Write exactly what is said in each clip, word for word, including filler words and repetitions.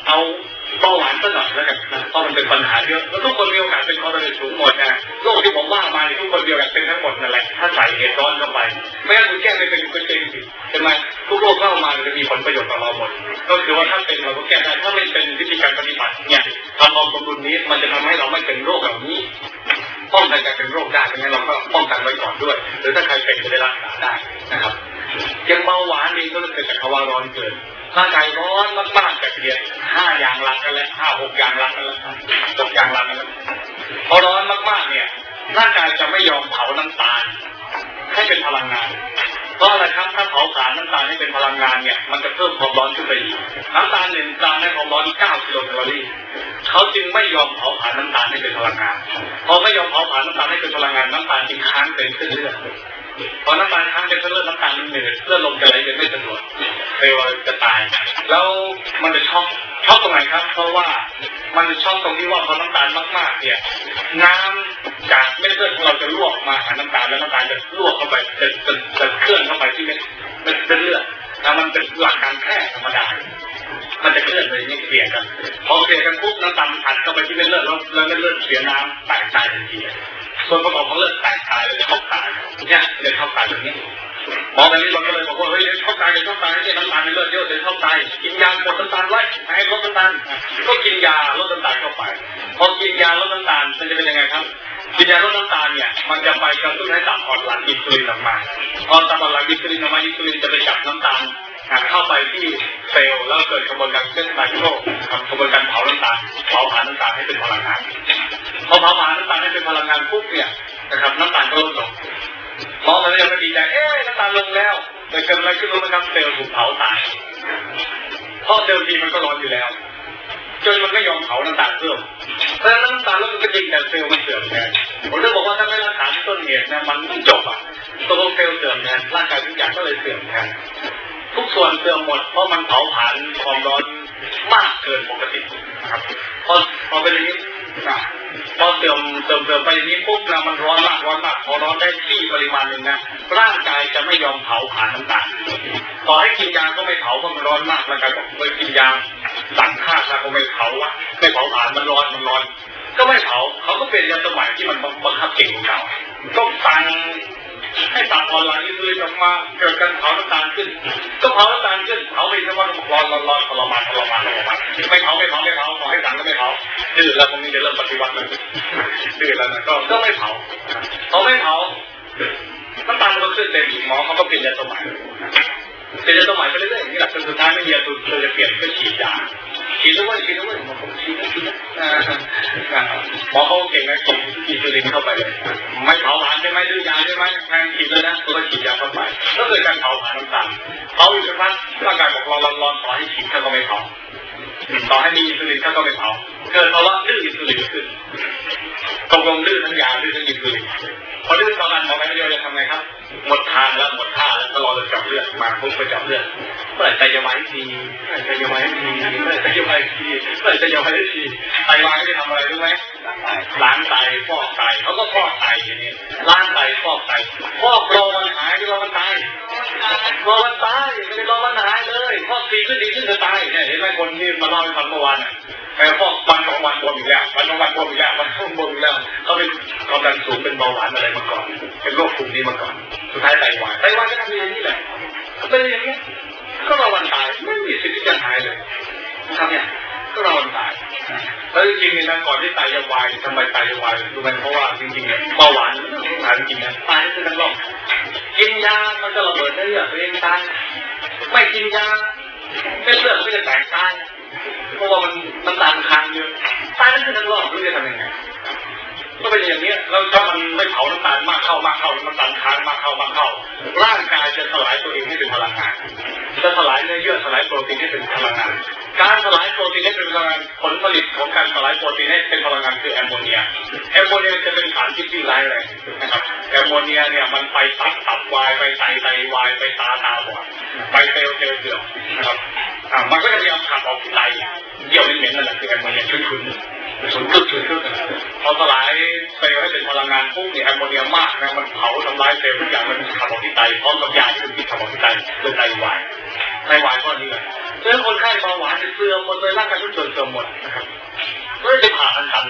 เอาเบาหวานสักหน่อยแล้วกันนะเพราะมันเป็นปัญหาเยอะแล้วทุกคนมีโอกาสเป็นคอเลสเตอรอลสูงหมดนะโรคที่ผมว่ามาทุกคนมีโอกาสเป็นทั้งหมดนั่นแหละถ้าใส่เหตุร้อนเข้าไปไม่งั้นคุณแก้ไม่เป็นคุณเองสิใช่ไหมทุกโรคเข้ามาจะมีผลประโยชน์ต่อเราหมดก็คือว่าถ้าเป็นเราก็แก้ได้ถ้าไม่เป็นวิธีการปฏิบัติเนี่ยทำความสมดุลนี้มันจะทำให้เราไม่เป็นโรคเหล่านี้ป้องกันการเป็นโรคได้ดังนั้นเราก็ป้องกันไว้ก่อนด้วยหรือถ้าใครเป็นจะได้รักษาได้นะครับยังเบาหวานนี่ก็เกิดจากภาวะร้อนเกินร่างกายร้อนมากๆจากเรียนห้าอย่างหลักกันแล้วห้าหกอย่างหลักกันแล้วหกอย่างหลักกันแล้วพอร้อนมากๆเนี่ยร่างกายจะไม่ยอมเผาน้ำตาลให้เป็นพลังงานเพราะอะไรครับถ้าเผาผลาญน้ำตาลให้เป็นพลังงานเนี่ยมันจะเพิ่มความร้อนขึ้นไปอีกน้ำตาลหนึ่งกรัมให้ความร้อนเก้ากิโลแคลอรี่เขาจึงไม่ยอมเผาผลาญน้ำตาลให้เป็นพลังงานพอไม่ยอมเผาผลาญน้ำตาลให้เป็นพลังงานน้ำตาลจึงค้างเป็นเส้นเลือดพอน้ำตาลค้างเป็นเส้นเลือดน้ำตาลมันเหนื่อยเลือดลมจะไหลเวียนไม่สะดวกเซลล์จะตายแล้วมันจะช็อกช็อกตรงไหนครับเพราะว่ามันจะช็อกตรงที่ว่าพอน้ำตาลมากๆเนี่ยน้ำจากเม็ดเลือดของเราจะลวกมาหาน้ำตาลแล้วน้ำตาลจะลวกเข้าไปจะจะจะเคลื่อนเข้าไปที่เม็ดเม็ดเลือดแล้วมันเป็นหลักการแพทย์ธรรมดามันจะเคลื่อนไปนี่เปลี่ยนกันพอเปลี่ยนกันปุ๊บน้ำตาลอัดเข้าไปที่เม็ดเลือดแล้วแล้วเม็ดเลือดเสียน้ำแตกตายทันทีส่วนประกอบของเลือดแตกตายเลยช็อกตายเนี่ยเลยช็อกตายแบบนี้หมอแบบนี้เราก็เลยบอกว่าเฮ้ยช็อกตายเลยช็อกตายให้น้ำตาลในเลือดเยอะเลยช็อกตายกินยากดน้ำตาลไว้ให้ลดน้ำตาลก็กินยาลดน้ำตาลเข้าไปพอกินยาลดน้ำตาลมันจะเป็นยังไงครับกินยาลดน้ำตาลเนี่ยมันจะไปกระตุ้นให้ตับอ่อนหลั่งอินซูลินออกมาพอตับอ่อนหลั่งอินซูลินออกมาอินซูลินจะไปจับน้ำตาลเข้าไปที่เซลล์แล้วเกิดกระบวนการเส้นไมโครกระบวนการเผาน้ำตาลเผาผลาญน้ำตาลให้เป็นพลังงานพอเผาผลาญน้ำตาลให้เป็นพลังงานปุ๊บเนี่ยนะครับน้ำตาลก็ลดลงหมอมันเลยดีใจเอ๊ะน้ำตาลลงแล้วแต่เกิดอะไรขึ้นรู้ไหมครับเซลล์ถูกเผาตายเพราะเดิมทีมันก็ร้อนอยู่แล้วจนมันไม่ยอมเผาน้ำตาลเพิ่มเพราะฉะนั้นน้ำตาลลดมันก็จริงแต่เซลล์มันเสื่อมแทนผมจะบอกว่าถ้าไม่รักษาที่ต้นเหตุนะมันไม่จบอ่ะตัวเซลล์เสื่อมแทนร่างกายทุกอย่างก็เลยเสื่อมแทนทุกส่วนเสื่อมหมดเพราะมันเผาผลาญความร้อนมากเกินปกตินะครับพอพอเป็นอย่างนี้พอเสื่อมเสื่อมเสื่อมไปอย่างนี้ปุ๊บนะมันร้อนมากร้อนมากพอร้อนได้ที่ปริมาณหนึ่งนะร่างกายจะไม่ยอมเผาผลาญน้ำตาลต่อให้กินยาก็ไม่เผาเพราะมันร้อนมากร่างกายบอกไม่กินยาสั่งฆ่าแล้วก็ไม่เผาวะไม่เผาผลาญมันร้อนมันร้อนก็ไม่เผาเขาก็เป็นยาสมัยที่มันบังคับเก่งของเขาก็สั่งให้ตับอ่อนหลั่งอินซูลินออกมาเกิดการเผาน้ำตาลขึ้นก็เผาน้ำตาลขึ้นเผาไปทั้งวันร้อนร้อนร้อนทรมานทรมานทรมานไม่เผาไม่เผาไม่เผาขอให้สั่งก็ไม่เผาดื้อแล้วพวกนี้จะเริ่มปฏิวัติมันดื้อแล้วนะก็ก็ไม่เผาเขาไม่เผาน้ำตาลมันก็ขึ้นเต็มหมอเขาก็เปลี่ยนยาสมัยเปลี่ยนยาสมัยไปเรื่อยๆอย่างนี้แหละจนสุดท้ายไม่มียาตัวเลยจะเปลี่ยนก็ฉีดยาฉีดด้วยฉีดด้วยหมอเขาฉีดฉีดหมอเขาเก่งนะส่งอินซูลินเข้าไปเลยไม่เผาผลาญใช่ไหมดื้อยาใช่ไหมแทงฉีดเลยนะตัวฉีดยาเข้าไปก็เกิดการเผาผลาญน้ำตาลเผาอยู่สักพักร่างกายบอกร้อนร้อนต่อให้ฉีดเขาก็ไม่เผาต่อให้มีอินซูลินเขาก็ไม่เผาเกิดภาวะดื้ออินซูลินขึ้นตกลงดื้อทั้งยาดื้อทั้งอินซูลินพอดื้อตอนนั้นหมอแม่เดียวจะทำไงครับหมดทางแล้วหมดท่าแล้วก็รอจะจับเลือดมาพุ่งไปจับเลือดเมื่อไหร่ใจจะไหวทีเมื่อไหร่ใจจะไหวทีเมื่อไหร่ใจจะไหวทีเมื่อไหร่ใจจะไหวทีไตวายไม่ทำอะไรรู้ไหมล้างไตฟอกไตเขาก็ฟอกไตอย่างนี้ล้างไตฟอกไตฟอกรอมันหายรอมันตายรอมันตายไม่ได้รอมันหายเลยฟอกดีขึ้นดีขึ้นจะตายเนี่ยเห็นไหมคนที่มาเล่าให้ฟังเมื่อวานน่ะไอ้ฟอกวันสองวันบวมอีกแล้ววันสองวันบวมอีกแล้ววันสองบวมอีกแล้วเขาเป็นความดันสูงเป็นเบาหวานอะไรมาก่อนเป็นโรคกลุ่มนี้มาก่อนสุดท้ายไตวายไตวายก็ทำอย่างนี้แหละเป็นอย่างนี้ก็รอวันตายไม่มีสิทธิ์ที่จะหายเลยทำเนี่ยก็รอวันตายแล้วจริงๆนะก่อนที่ไตจะวายทำไมไตจะวายดูมันเพราะว่าจริงๆเนี่ยเบาหวานหายจริงๆนะตายคือทั้งโลกกินยามันก็ระเบิดได้เยอะตัวเองตายไม่กินยาเป็นเลือดไม่จะแตกตายเพราะว่ามันมันตามค้างเยอะตายนั่นคือทั้งโลกรู้จะทำยังไงก็เป็นอย่างนี้แล้วถ้ามันไม่เผาน้ำตาลมากเข้ามากเข้าน้ำตาลค้างมากเข้ามากเข้าร่างกายจะสลายตัวเองให้เป็นพลังงานจะสลายเนื้อเยื่อสลายโปรตีนให้เป็นพลังงานการสลายโปรตีนให้เป็นพลังงานผลผลิตของการสลายโปรตีนให้เป็นพลังงานคือแอมโมเนียแอมโมเนียจะเป็นสารที่ที่ร้ายแรงนะครับแอมโมเนียเนี่ยมันไปตับตับวายไปไตไตวายไปตาตาบอดไปเซลล์เซลล์เสื่อมนะครับอ่ามันก็จะพยายามขับออกที่ไตเยี่ยวเหม็นๆนั่นแหละคือแอมโมเนียชุ่นๆฉุนขึ้นฉุนขึ้นพอสลายเซลล์ให้เป็นพลังงานปุ๊บเนี่ยแอมโมเนียมากนะมันเผาทำลายเซลล์ทุกอย่างมันขับออกที่ไตพร้อมกับยาที่มันขับออกที่ไตเลยไตวายไตวายก็นี่แหละเพราะฉะนั้นคนไข้เบาหวานจะเสื่อมหมดเลยร่างกายทุกส่วน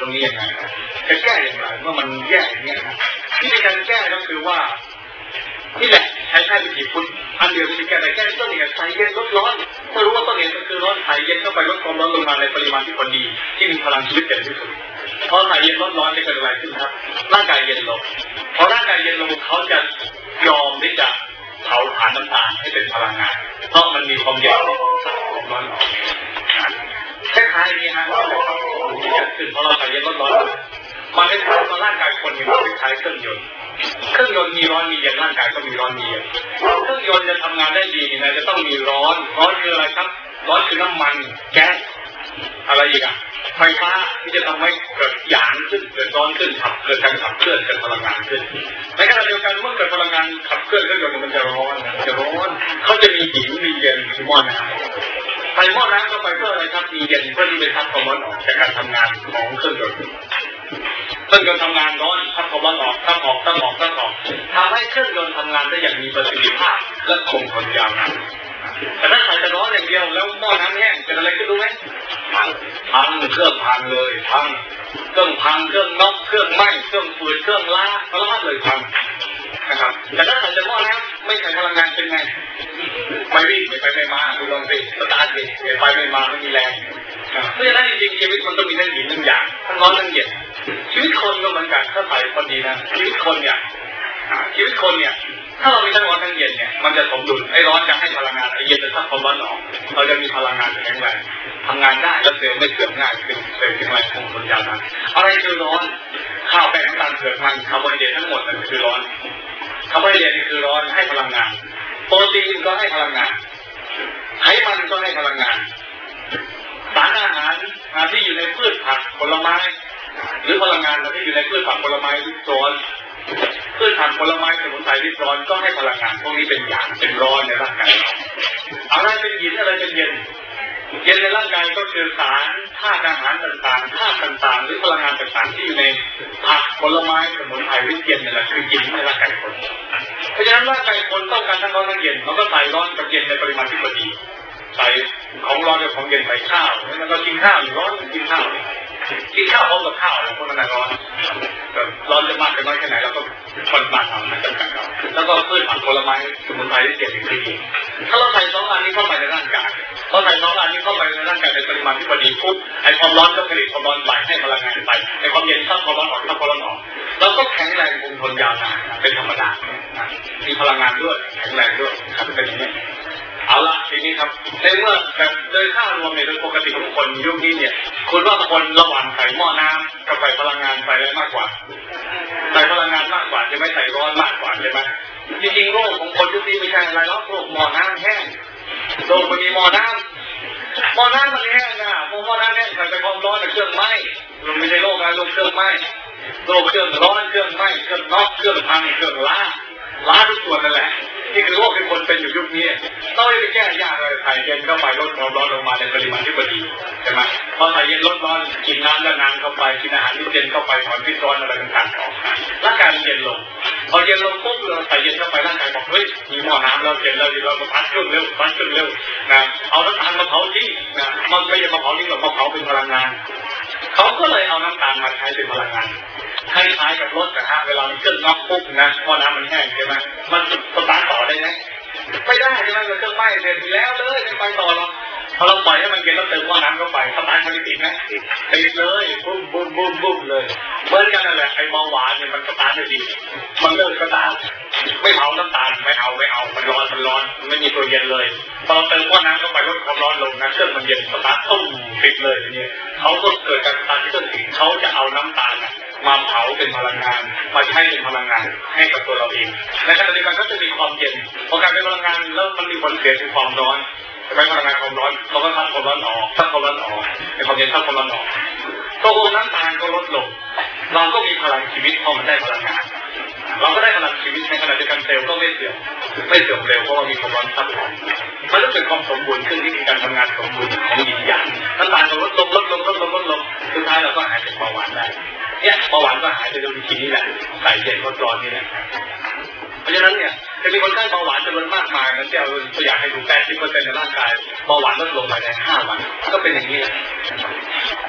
รงนี้ยังไงจะแก้อย่างไรเมื่อมันแย่อย่างนี้นะที่ในการแก้ก็คือว่านี่แหละใช้แค่วิธีพุทธอันเดียวที่แก้ได้แก้ต้นเหตุใส่เย็นลดร้อนถ้ารู้ว่าต้นเหตุก็คือร้อนใส่เย็นเข้าไปลดความร้อนลงมาในปริมาณที่พอดีที่มีพลังชีวิตเต็มที่สุดพอใส่เย็นลดร้อนจะเกิดอะไรขึ้นครับร่างกายเย็นลงพอร่างกายเย็นลงเขาจะยอมที่จะเผาผลาญน้ำตาลให้เป็นพลังงานเพราะมันมีความเย็นความร้อนคล้ายๆนี้ฮะที่จะขึ้นพอเราใส่เย็นลดร้อนมันคล้ายๆร่างกายคนมันคล้ายๆเครื่องยนต์เครื่องยนต์มีร้อนมีเย็นร่างกายก็มีร้อนมีเย็นเครื่องยนต์จะทำงานได้ดีนะจะต้องมีร้อนร้อนคืออะไรครับร้อนคือน้ำมันแก๊สอะไรอีกอะไฟฟ้าที่จะทำให้เกิดหยางขึ้นเกิดร้อนขึ้นขับเกิดการขับเคลื่อนเกิดพลังงานขึ้นในขณะเดียวกันเมื่อเกิดพลังงานขับเคลื่อนเครื่องยนต์มันจะร้อนมันจะร้อนเขาจะมีหินมีเย็นมีหม้อน้ำใส่หม้อน้ำเข้าไปเพื่ออะไรครับมีเย็นเพื่อที่จะทับความร้อนออกจากการทำงานของเครื่องยนต์เครื่องยนต์ทำงานร้อนทับความร้อนออกทับออกทับออกทับออกทำให้เครื่องยนต์ทำงานได้อย่างมีประสิทธิภาพและคงทนยาวนานแต่ถ้าใส่แต่ร้อนอย่างเดียวแล้วหม้อน้ำแห้งเป็นอะไรก็รู้ไหมพังพังเครื่องพังเลยพังเครื่องพังเครื่องน็อกเครื่องไหม้เครื่องฝืดเครื่องล้าพลังงานเลยพังนะครับแต่ถ้าใส่แต่หม้อน้ำไม่ใส่พลังงานเป็นไงไม่วิ่งไม่ไปไม่มาดูลองสิสตาร์ทดิไปไม่มาไม่มีแรงเพราะฉะนั้นจริงๆชีวิตมันต้องมีทั้งหินทั้งหยางทั้งร้อนทั้งเย็นชีวิตคนก็เหมือนกันถ้าใส่พอดีนะชีวิตคนเนี่ยชีวิตคนเนี่ยถ้าเรามีทั้งร้อนทั้งเย็นเนี่ยมันจะสมดุลไอ้ร้อนจะให้พลังงานไอ้เย็นจะซับความร้อนออกเราจะมีพลังงานแข็งแรงทำงานได้และเซลล์ไม่เสื่อมง่ายขึ้นเซลล์แข็งแรงคงทนยาวนานอะไรคือร้อนข้าวแป้งน้ำตาลเผือกมันคาร์โบไฮเดรตทั้งหมดนั่นคือร้อนคาร์โบไฮเดรตนี่คือร้อนให้พลังงานโปรตีนก็ให้พลังงานไขมันก็ให้พลังงานสารอาหารที่อยู่ในพืชผักผลไม้หรือพลังงานที่อยู่ในพืชผักผลไม้ริบร้อนพืชผักผลไม้สมุนไพรริบร้อนก็ให้พลังงานพวกนี้เป็นหยางเป็นร้อนในร่างกายอะไรเป็นหินอะไรเป็นเย็นเย็นในร่างกายก็คือสารธาตุอาหารต่างๆธาตุต่างๆหรือพลังงานต่างๆที่อยู่ในผักผลไม้สมุนไพรริบเย็นนี่แหละคือเย็นในร่างกายคนเพราะฉะนั้นร่างกายคนต้องการทั้งร้อนทั้งเย็นมันก็ใส่ร้อนกับเย็นในปริมาณที่พอดีใส่ของร้อนกับของเย็นใส่ข้าวแล้วก็กินข้าวอยู่ร้อนกินข้าวกินข้าวพร้อมกับข้าวแล้วพวกนั้นร้อนร้อนจะมากจะน้อยแค่ไหนเราก็ทนมาทำมันจำกัดเราแล้วก็พืชผักผลไม้สมุนไพรที่เกี่ยวกับที่ถ้าเราใส่สองอันนี้เข้าไปในร่างกายพอใส่สองอันนี้เข้าไปในร่างกายในปริมาณที่พอดีปุ๊บไอ้ความร้อนก็ผลิตความร้อนไปให้พลังงานไปไอ้ความเย็นซับความร้อนออกซับความร้อนออกเราก็แข็งแรงคงทนยาวนานเป็นธรรมดามีพลังงานด้วยแข็งแรงด้วยครับเป็นอย่างนี้เอาละทีนี้ครับในเมื่อแบบโดยค่ารวมเนี่ยโดยปกติของคนยุคนี้เนี่ยคุณว่าคนระหว่างใส่หม้อน้ำกับใส่พลังงานใส่อะไรมากกว่าใส่พลังงานมากกว่าจะไม่ใส่ร้อนมากกว่าใช่ไหมจริงๆโรคของคนยุคนี้ไม่ใช่อะไรหรอกโรคหม้อน้ำแห้งโรคมันมีหม้อน้ำหม้อน้ำมันแห้งนะหม้อน้ำแห้งใส่ไปความร้อนในเครื่องไหม้มันไม่ใช่โรคอะไรโรคเครื่องไหม้โรคเครื่องร้อนเครื่องไหม้เครื่องน็อกเครื่องพังเครื่องล้าล้าทุกส่วนนั่นแหละนี่คือโรคที่คนเป็นอยู่ยุคนี้ต้องไปแก้ยากเลยใส่เย็นเข้าไปลดความร้อนลงมาในปริมาณที่พอดีใช่ไหมพอใส่เย็นลดร้อนกินน้ำและน้ำเข้าไปกินอาหารที่เย็นเข้าไปถอนพิษร้อนอะไรต่างๆออกร่างกายมันเย็นลงพอเย็นลงปุ๊บเราใส่เย็นเข้าไปร่างกายบอกเฮ้ยมีหม้อน้ำเราเย็นแล้วเราก็พัดเครื่องเร็วพัดเครื่องเร็วนะเอาน้ำตาลมาเผาทิ้งนะมันไม่ใช่มาเผาทิ้งหรอกมาเผาเป็นพลังงานเขาก็เลยเอาน้ำตาลมาใช้เป็นพลังงานคล้ายๆกับรถกระทะเวลามันขึ้นน็อกปุ๊บนะพอน้ำมันแห้งใช่ไหมมันสตาร์ทต่อได้ไหมไม่ได้ใช่ไหมมันเครื่องไหม้เสร็จแล้วเลยไม่ไปต่อหรอกพอเราปล่อยให้มันเย็นแล้วเติมว่าน้ำเข้าไปสตาร์ทมันติดไหมติดเลยบุ้มบุ้มบุ้มบุ้มเลยเหมือนกันนั่นแหละไอ้เบาหวานเนี่ยมันสตาร์ทไม่ดีมันเลิกสตาร์ทไม่เผาน้ำตาลไม่เอาไม่เอามันร้อนมันร้อนไม่มีตัวเย็นเลยพอเราเติมว่าน้ำเข้าไปลดความร้อนลงนะเครื่องมันเย็นสตาร์ทตุ้มติดเลยทีนี้เขาก็เกิดการสตาร์ทที่ต้นติดเขาจะเอาน้ำตาลมาเผาเป็นพลังงานมาใช้เป็นพลังงานให้กับตัวเราเองในขณะเดียวกันก็จะมีความเย็นพอการเป็นพลังงานแล้วมันมีผลเสียคือความร้อนใช้พลังงานความร้อนเขาก็ทับความร้อนออกทับความร้อนออกในความเย็นทับความร้อนออกตัวน้ำตาลก็ลดลงเราก็มีพลังชีวิตพอมันได้พลังงานเราก็ได้พลังชีวิตในขณะเดียวกันเซลล์ก็ไม่เสื่อมไม่เสื่อมเร็วเพราะว่ามีความร้อนซับซ้อนมันต้องเป็นความสมบูรณ์ขึ้นที่มีการทำงานสมบูรณ์ของหยินหยางน้ำตาลก็ลดลงลดลงลดลงลดลงสุดท้ายเราก็หายจากเบาหวานได้เนี่ยเบาหวานก็หายไปโดยวิธีนี้แหละใส่เย็นลดร้อนนี่แหละเพราะฉะนั้นเนี่ยจะมีคนไข้เบาหวานจำนวนมากมายนั้นจะเอาตัวอย่างให้ดู แปดสิบเปอร์เซ็นต์ ในร่างกายเบาหวานลดลงภายในห้าวันก็เป็นอย่างนี้แหละ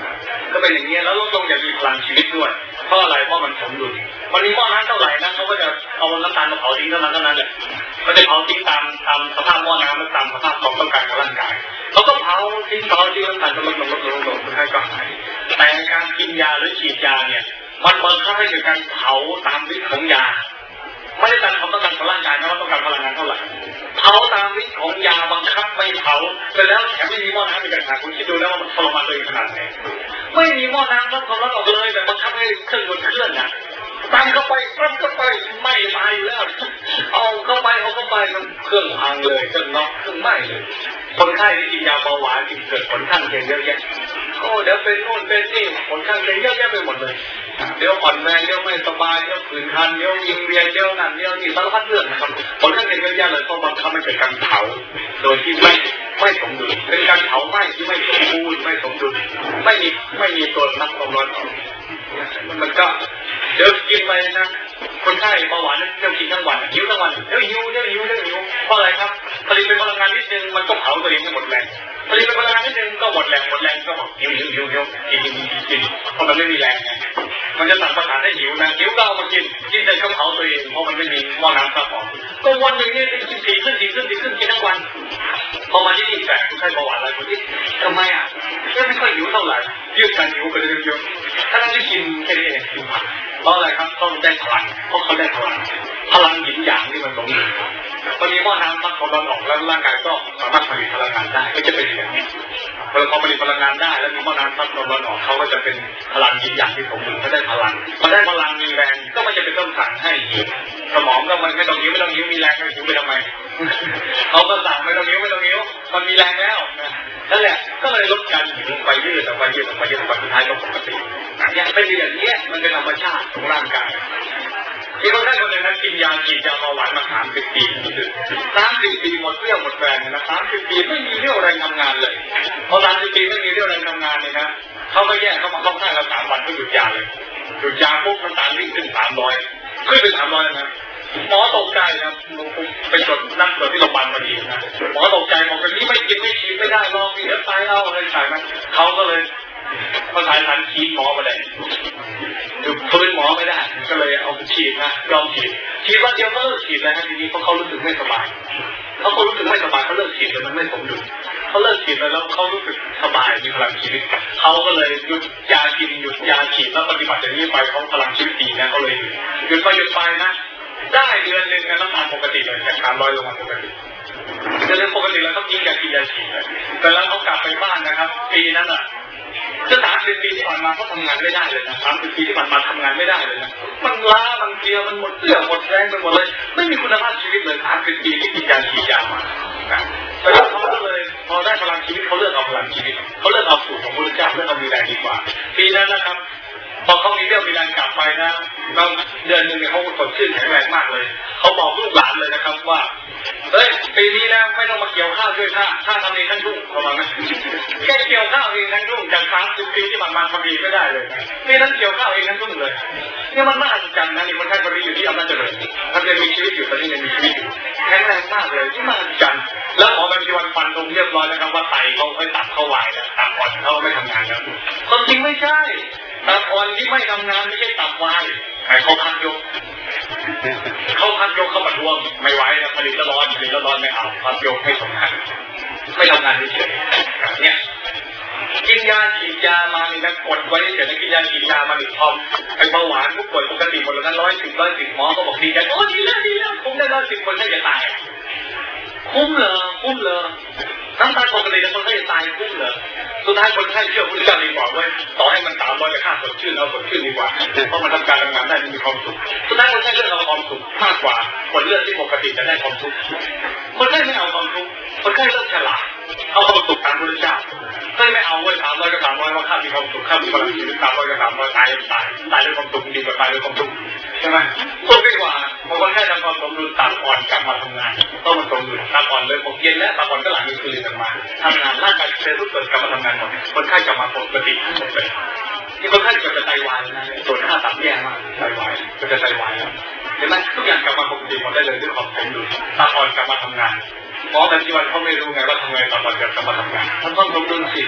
ก็เป็นอย่างนี้แล้วลดลงอย่างมีพลังชีวิตด้วยเพราะอะไรเพราะมันสมดุลมันมีหม้อน้ำเท่าไหร่นะเขาก็จะเอาน้ำตาลมาเผาทิ้งเท่านั้นเท่านั้นแหละเขาจะเผาทิ้งตามตามสภาพหม้อน้ำและตามสภาพความต้องการของร่างกายเขาก็เผาทิ้งเผาทิ้งน้ำตาลก็ลดลงลดลงลดลงคนไข้ก็หายแต่การกินยาหรือฉีดยาเนี่ยมันบังคับให้เกิดการเผาตามฤทธิ์ของยาไม่ได้ตามความต้องการของร่างกายนะว่าต้องการพลังงานเท่าไหร่เผาตามฤทธิ์ของยาบังคับไม่เผาไปแล้วแถมไม่มีหม้อน้ำเป็นการหาคุณคิดดูแล้วว่ามันทรมานตัวเองขนาดไหนไม่มีหม้อน้ำรับความร้อนออกเลยแต่บังคับให้เครื่องยนต์เคลื่อนนะตั้งเข้าไปตั้งเข้าไปไม่ตายอยู่แล้วเอาเข้าไปเอาเข้าไปมันเครื่องพังเลยเครื่องน็อกเครื่องไหม้เลยคนไข้ที่กินยาเบาหวานกินเกิดผลข้างเคียงเยอะแยะโอ้เดี๋ยวเป็นโน่นเป็นนี่ผลข้างเคียงเยอะแยะไปหมดเลยเดี๋ยวอ่อนแรงเดี๋ยวไม่สบายเดี๋ยวผื่นคันเดี๋ยวยิงเวียนเดี๋ยวนั่นเดี๋ยวนี่สารพัดเรื่องนะครับผลข้างเคียงเยอะแยะเลยเพราะบังคับให้เกิดการเผาโดยที่ไม่ไม่สมดุลเป็นการเผาไหม้ที่ไม่สมบูรณ์ไม่สมดุลไม่มีไม่มีตัวรับความร้อนมันก็เดี๋ยวกินไปนะคนไข้เบาหวานเดี๋ยวกินทั้งวันหิวทั้งวันเดี๋ยวหิวเดี๋ยวหิวเดี๋ยวหิวเพราะอะไรครับผลิตเป็นพลังงานนิดนึงมันก็เผาตัวเองให้หมดแรงผลิตเป็นพลังงานนิดนึงก็หมดแรงหมดแรงก็บอกหิวหิวหิวหิวกินกินกินกินเพราะมันไม่มีแรงมันจะสั่งประสาทให้หิวนะหิวก็เอามากินกินแต่ก็เผาตัวเองเพราะมันไม่มีหม้อน้ำซับออกก็วันหนึ่งนี่กินสี่ขึ้นสี่ขึ้นสี่ขึ้นกินทั้งวันพอมาที่นี่แปลกคนไข้เบาหวานอะไรคนที่ทำไมอ่ะไม่ค่อยหิวเท่าไหร่ยืดกันหิวไปเยอะๆถ้าเราได้กินแค่นี้เองเพราะอะไรครับต้องได้พลังเพราะเขาได้พลังพลังหยินหยางที่มันสมดุลวันนี้หม้อน้ำซับความร้อนออกแล้วร่างกายก็สามารถผลิตพลังงานได้ก็จะเป็นอย่างนี้พอผลิตพลังงานได้แล้วมีหม้อน้ำซับความร้อนออกเขาก็จะเป็นพลังหยินหยางที่สมดุลเขาได้พลังพอได้พลังมีแรงก็ไม่จะเป็นต้องสั่งให้หิวสมองก็มันไม่ต้องหิวไม่ต้องหิวมีแรงไม่หิวไปทำไมเขาก็สั่งไม่ต้องหิวไม่ต้องหิวมันมีแรงแล้วนั่นแหละก็เลยลดการหิวไปยืดออกไปยืดออกไปยืดออกไปสุดท้ายก็ปกติอย่างเป็นอย่างนี้มันเป็นธรรมชาติของร่างกายมีคนไข้คนหนึ่งนั้นกินยาฉีดยาเบาหวานมาสามสิบปีสามสิบปีหมดเรี่ยวหมดแรงนะสามสิบปีไม่มีเรี่ยวแรงทำงานเลยพอสามสิบปีไม่มีเรี่ยวแรงทำงานเนี่ยนะเขาก็แยกเขามาเข้าค่ายเราสามวันก็หยุดยาเลยหยุดยาปุ๊บน้ำตาลวิ่งขึ้นสามร้อยขึ้นไปสามร้อยนะหมอตกใจนะไปตรวจนั่งตรวจที่โรงพยาบาลมาดีนะหมอตกใจบอกแบบนี้ไม่กินไม่ฉีดไม่ได้ลองมีเดี๋ยวตายเอาอะไรใช่ไหมเขาก็เลยพอสายทันฉีดหมอมาได้ดูพื้นหมอไม่ได้ก็เลยเอาฉีดนะยอมฉีดฉีดว่าเดียวก็เลิกฉีดแล้วทีนี้เพราะเขารู้สึกไม่สบายเขาก็รู้สึกไม่สบายเขาเลิกฉีดแต่มันไม่สมดุลเขาเลิกฉีดไปแล้วเขารู้สึกสบายมีพลังชีวิตเขาก็เลยหยุดยากินหยุดยาฉีดแล้วปฏิบัติอย่างนี้ไปเขาพลังชีวิตดีนะเขาเลยหยุดไปหยุดไปนะได้เดือนหนึ่งนะน้ำตาลปกติเลยจากสามร้อยลงมาปกติเดือนปกติแล้วเขากินยากินยาฉีดเลยแต่แล้วเขากลับไปบ้านนะครับปีนั้นอ่ะจะสามสิบปีที่ผ่านมาเขาทำงานไม่ได้เลยนะสามสิบปีที่ผ่านมาทำงานไม่ได้เลยนะมันล้ามันเพลียมันหมดเสื้อหมดแรงไปหมดเลยไม่มีคุณภาพชีวิตเลยสามสิบปีที่กินยาฉีดยามาแต่แล้วเขาก็เลยพอได้พลังชีวิตเขาเลือกเอาพลังชีวิตเขาเลือกเอาสูตรของพระพุทธเจ้าเลือกเอามีแรงดีกว่าปีนั้นนะครับพอเขามีเรื่องมีแรงกลับไปนะเราเดือนหนึ่งเนี่ยเขาสดชื่นแข็งแรงมากเลยเขาบอกลูกหลานเลยนะครับว่าเฮ้ยปีนี้แล้วไม่ต้องมาเกี่ยวข้าวช่วยข้าข้าทำเองทั้งทุ่งประมาณนั้นแค่เกี่ยวข้าวเองทั้งทุ่งจากสามสิบปีที่มันมาทำเองไม่ได้เลยนี่นั้นเกี่ยวข้าวเองทั้งทุ่งเลยนี่มันน่าอัศจรรย์นะนี่คนไทยคนนี้อยู่ที่อำนาจเจริญท่านยังมีชีวิตอยู่ตอนนี้ยังมีชีวิตอยู่แข็งแรงมากเลยที่น่าอัศจรรย์แล้วหมอแบบที่วันฟันตรงเรียบร้อยนะครับว่าไตเขาไม่ตับเขาวายนะตับอ่อนเขาไม่ทำงานแล้วความจริงไม่ใช่ตับอ่อนที่ไม่ทำงานไม่ใช่ตับวายแต่เขาพักยกเขาพักยกเขาประท้วงไม่ไหวนะผลิตร้อนผลิตร้อนไม่เอาพักยกไม่ทำงานไม่ทำงานเฉยๆเนี่ยกินยาฉีดยามานี่นะกดไว้เฉยๆกินยาฉีดยามาหนึ่งพร้อมไอ้เบาหวานผู้ป่วยปกติหมดแล้วนั้นร้อยสิบร้อยสิบหมอเขาบอกดีใจโอ้ดีแล้วดีแล้วผมได้ร้อยสิบคนถ้าจะตายคุ้มเหรอคุ้มเหรอน้ำตาลปกติแล้วคนไข้จะตายคุ้มเหรอสุดท้ายคนไข้เชื่อพุทธเจ้าดีกว่าเว้ยต่อให้มันสามร้อยจะฆ่าสดชื่นเอาสดชื่นดีกว่าเพราะมันทำการทำงานได้มีความสุขสุดท้ายคนไข้เลือกเอาความสุขมากกว่าคนเลือกที่ปกติจะได้ความทุกข์คนไข้ไม่เอาความทุกข์คนไข้เลือกฉลาดเอาความสุขตามพุทธเจ้าไม่ไม่เอาเว้ยสามร้อยก็สามร้อยว่าข้ามีความสุขข้ามีพลังชีวิตสามร้อยก็สามร้อยตายก็ตายตายด้วยความสุขดีกว่าตายด้วยความทุกข์ใช่ไหมคนไม่กว่าพอคนไข้ทำความสมดุลตับอ่อนกลับมาทำงานต้องมันสมดุลตับอ่อนเลยพอเย็นแล้วตับอ่อนก็หลั่งอินซูลินออกมาทำงานร่างกายเซลล์ทุกส่วนกลับมาทำงานหมดคนไข้กลับมาปกติทั้งหมดเลยที่คนไข้เกิดจะไตวายนะส่วนค่าตับแย่มากไตวายก็จะไตวายแล้วเห็นไหมทุกอย่างกลับมาปกติหมดได้เลยด้วยความสมดุลตับอ่อนกลับมาทำงานหมอแต่ที่วันเขาไม่รู้ไงว่าทำไงตับอ่อนกลับมาทำงานท่านต้องสมดุลสิ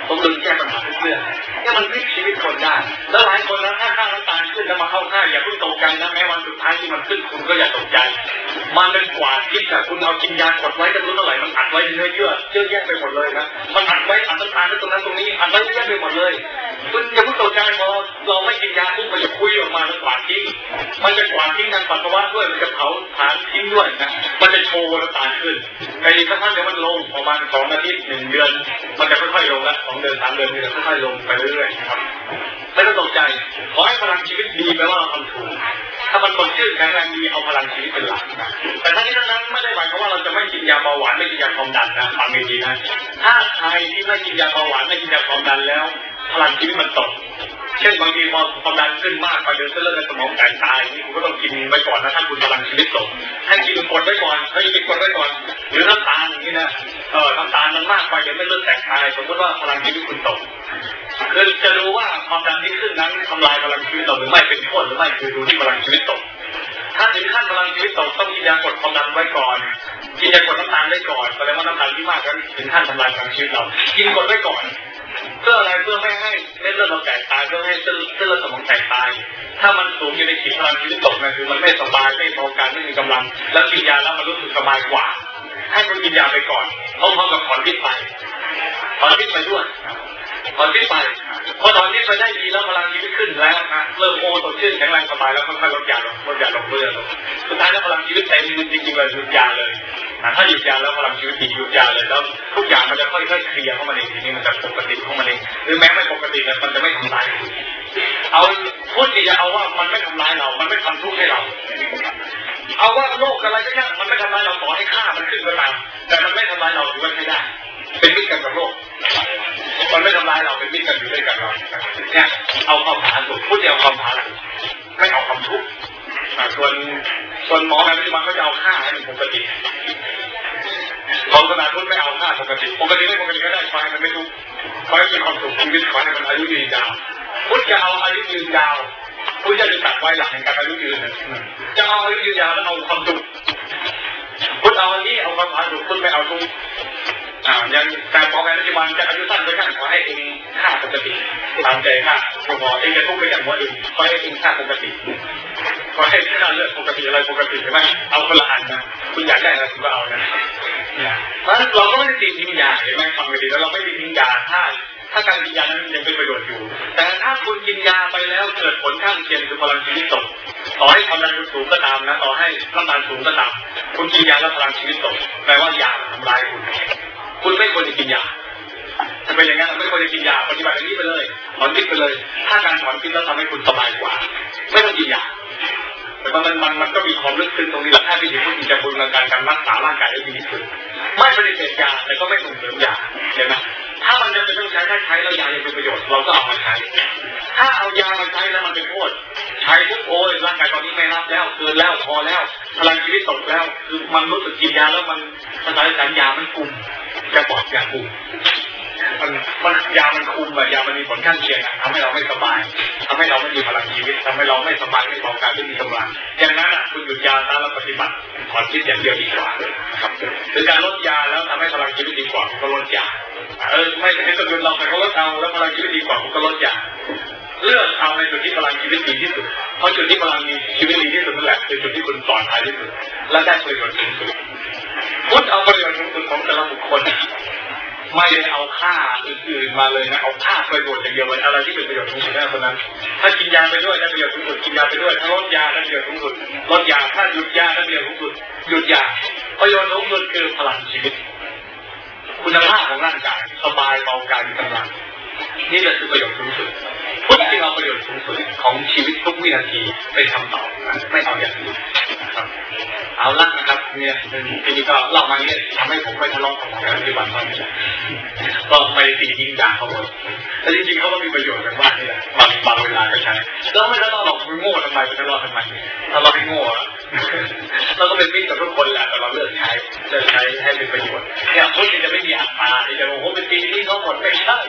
ผมดึงแก้ปัญหาทุกเรื่องเนี่ยมันพลิกชีวิตคนได้แล้วหลายคนนะถ้าค่าน้ำตาลขึ้นแล้วมาเข้าค่ายอย่าเพิ่งตกใจนะแม้วันสุดท้ายที่มันขึ้นคุณก็อย่าตกใจมันเป็นกว่าที่แต่คุณเอากินยากดไว้กันรู้เท่าไหร่มันอัดไว้เนื้อเยื่อเยอะแยะไปหมดเลยนะมันอัดไว้อัดน้ำตาลไว้ตรงนั้นตรงนี้อัดไว้เยอะแยะไปหมดเลยคุณอย่าเพิ่งตกใจพอเราไม่กินยาปุ๊บมันจะคุยออกมาแล้วกวาดทิ้งมันจะกวาดทิ้งทางปัสสาวะด้วยมันจะเผาผลาญทิ้งด้วยนะมันจะโชว์น้ำตาลขึ้นไอ้สักพักเดี๋ยวมันลงประมาณสองอาทิตย์หนึ่งเดือนมันจะค่อยๆลงแล้วสองเดือนสามเดือนมันจะค่อยๆลงไปเรื่อยๆนะครับไม่ต้องตกใจขอให้พลังชีวิตดีแปลว่าเราทำถูกถ้ามันสดชื่นแข็งแรงดีเอาพลังชีวิตเป็นหลักนะแต่ทั้งนี้ทั้งนั้นไม่ได้หมายความว่าเราจะไม่กินยาเบาหวานไม่กินยาความดันนะฟังดีๆนะถ้าใครที่ไม่กินยาเบาหวานไม่กินยาความดันแล้วพลังชีวิตมันตกเช่นบางทีพอความดันขึ้นมากไปเดินเส้นเลือดในสมองแตกตายนี่คุณก็ต้องกินไว้ก่อนนะถ้าคุณพลังชีวิตตกให้กินกดไว้ก่อนให้กินกดไว้ก่อนหรือน้ำตาลอย่างนี้นะเออน้ำตาลมันมากไปเดี๋ยวไม่เลือดแตกตายสมมติว่าพลังชีวิตคุณตกคือจะรู้ว่าความดันที่ขึ้นนั้นทำลายพลังชีวิตเราหรือไม่เป็นโทษหรือไม่คือดูที่พลังชีวิตตกถ้าถึงขั้นพลังชีวิตตกต้องกินยากดความดันไว้ก่อนกินยากดน้ำตาลไว้ก่อนแสดงว่าน้ำตาลที่มากนั้นถึงขั้นทำลายพลังชีวิตเรากินกดไว้ก่อนเพื่ออะไรเพื่อไม่ให้เส้นเลือดเราแตกตายเพื่อให้เส้นเส้นเลือดสมองแตกตายถ้ามันสูงอยู่ในขีดพลังชีวิตตกนะคือมันไม่สบายไม่พอการไม่มีกำลังแล้วกินยาแล้วมันรู้สึกสบายกว่าให้คุณกินยาไปก่อนพร้อมๆกับถอนพิษไปถอนพิษไปด้วยถอนพิษไปพอถอนพิษไปได้ดีแล้วพลังชีวิตขึ้นแล้วนะเริ่มโอ้สดชื่นแข็งแรงสบายแล้วค่อยๆลดยาลงลดยาลงเรื่อยๆสุดท้ายแล้วพลังชีวิตเต็มจริงๆเลยหยุดยาเลยถ้าหยุดยาแล้วพลังชีวิตดีหยุดยาเลยแล้วทุกอย่างมันจะค่อยๆเคลียร์เข้ามาเองทีนี้มันจะปกติเข้ามาเองหรือแม้ไม่ปกติเนี่ยมันจะไม่ทำร้ายเอาพูดจะเอาว่ามันไม่ทำร้ายเรามันไม่ทำทุกข์ให้เราเอาว่าโรคอะไรก็ช่างมันไม่ทำร้ายเราขอให้ค่ามันขึ้นก็ตามแต่มันไม่ทำร้ายเราถือว่าใช้ได้เป็นมิตรกันกับโรคมันไม่ทำร้ายเราเป็นมิตรกันอยู่ด้วยกันเราเนี่ยเอาความผาสุกพูดเดียวความผาสุกไม่เอาความทุกข์ส่วนส่วนหมอในปัจจุบันก็จะเอาค่าให้มันปกติของขนาดพุทธไม่เอาค่าปกติปกติไม่ปกติก็ได้ขอให้มันไม่ทุกข์ขอให้เป็นความสุขชีวิตขอให้มันอายุยืนยาวพุทธจะเอาอายุยืนยาวพุทธจะตัดไว้หลักแห่งการอายุยืนจะเอาอายุยืนยาวแล้วเอาความสุขพุทธเอาอันนี้เอาความผาสุกพุทธไม่เอาทุกข์อ่าอย่างแต่พอในปัจจุบันจะอายุสั้นไปขั้นขอให้เองค่าปกติตามใจค่าพอเองจะทุกข์ไปอย่างว่าเองขอให้เองค่าปกติขอให้ค่าเลือดปกติอะไรปกติใช่ไหมเอาคนละอันนะคุณอยากได้อะไรคุณก็เอานะเพราะฉะนั้นเราก็ไม่ได้ตีทิ้งยาเห็นไหมฟังดีแล้วเราไม่ได้ทิ้งยาถ้าถ้าการกินยานั้นยังเป็นประโยชน์อยู่แต่ถ้าคุณกินยาไปแล้วเกิดผลข้างเคียงคือพลังชีวิตตกต่อให้ความดันสูงก็ตามนะต่อให้น้ำตาลสูงก็ตามคุณกินยาแล้วพลังชีวิตตกแปลว่ายาทำลายคุณคุณไม่ควรจะกินยาถ้าเป็นอย่างนั้นไม่ควรจะกินยาปฏิบัติอย่างนี้ไปเลยถอนพิษไปเลยถ้าการถอนพิษแล้วทำให้คุณสบายกว่าไม่ต้องกินยาแต่มันมันมันก็มีความลึกซึ้งตรงนี้แหละถ้าที่ดีคุณจะบูรณาการการรักษาร่างกายได้ดีที่สุดไม่ปฏิเสธยาแต่ก็ไม่ส่งเสริมยาเห็นไหมถ้ามันจะเป็นต้องใช้ถ้าใช้แล้วยายังเป็นประโยชน์เราก็เอามาใช้ถ้าเอายามาใช้แล้วมันเป็นโทษใช้ปุ๊บโอ้ยร่างกายตอนนี้ไม่รับแล้วเกินแล้วพอแล้วพลังชีวิตตกแล้วคือมันรู้สึกกินยาแล้วมันสถานการณ์ยามันคุมจะบอกยาคุมมันมันยามันคุมอะยามันมีผลข้างเคียงทำให้เราไม่สบายทำให้เราไม่มีพลังชีวิตทำให้เราไม่สบายไม่พอการไม่มีกำลังอย่างนั้นอ่ะคุณหยุดยาแล้วปฏิบัติถอนพิษอย่างเดียวดีกว่าครับหรือการลดยาแล้วทำให้พลังชีวิตดีกว่าก็ลดยาเออไม่ให้ตัวเราไปเขาลดเอาแล้วพลังชีวิตดีกว่าก็ลดยาเลือกเอาในจุดที่พลังชีวิตดีที่สุดเพราะจุดที่พลังมีชีวิตดีที่สุดนั่นแหละคือจุดที่คุณปลอดภัยที่สุดและได้ประโยชน์สูงสุดพุทธเอาประโยชน์สูงสุดของแต่ละบุคคลไม่ได้เอาค่าอื่นๆมาเลยนะเอาค่าประโยชน์อย่างเดียวเลยอะไรที่เป็นประโยชน์สูงสุดแค่คนนั้นถ้ากินยาไปด้วยได้ประโยชน์สูงสุดกินยาไปด้วยถ้าลดยาได้ประโยชน์สูงสุดลดยาถ้าหยุดยาได้ประโยชน์สูงสุดหยุดยาประโยชน์สูงสุดคือพลังชีวิตคุณภาพของร่างกายสบายเบากายมีกำลังนี่แหละคือประโยชน์สูงสุดพุทธที่เอาประโยชน์สูงสุดของชีวิตทุกวินาทีเป็นคำตอบไม่เอาอย่างอื่นนะครับเอาละนะครับเนี่ยทีนี้ก็เล่ามาเนี่ยทำให้ผมไม่ทะเลาะกับหมอในปัจจุบันตอนนี้ก็ไม่ตีทิ้งยาเขาหมดแต่จริงๆเขาก็มีประโยชน์กันมากนี่แหละบางบางเวลาก็ใช้แล้วไม่ทะเลาะหรอกมันโง่ทำไมไปทะเลาะทำไมถ้าเราไม่โง่เราก็เป็นมิตรกับทุกคนแหละแต่เราเลือกใช้เลือกใช้ให้เป็นประโยชน์เนี่ยพุทธจะไม่มีอัตตาที่จะโอ้โหเป็นตีที่เขาหมดไม่ใช่ส่วน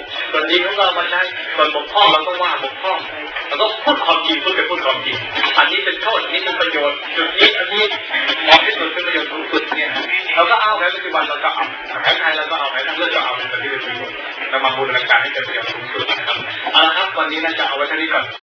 ดีของเรามาใช้ส่วนบกพร่องเราก็ว่าบกพร่องแล้วก็พูดความจริงพูดไปพูดความจริงอันนี้เป็นโทษอันนี้เป็นประโยชน์จุดนี้อันนี้เหมาะที่สุดเป็นประโยชน์สูงสุดเนี่ยเราก็เอาแผนปัจจุบันเราก็เอาแผนไทยเราก็เอาแผนทางเลือกก็เอาเป็นที่เป็นประโยชน์เรามาบูรณาการให้เกิดประโยชน์สูงสุดนะครับเอาละครับวันนี้น่าจะเอาไว้เท่านี้ก่อน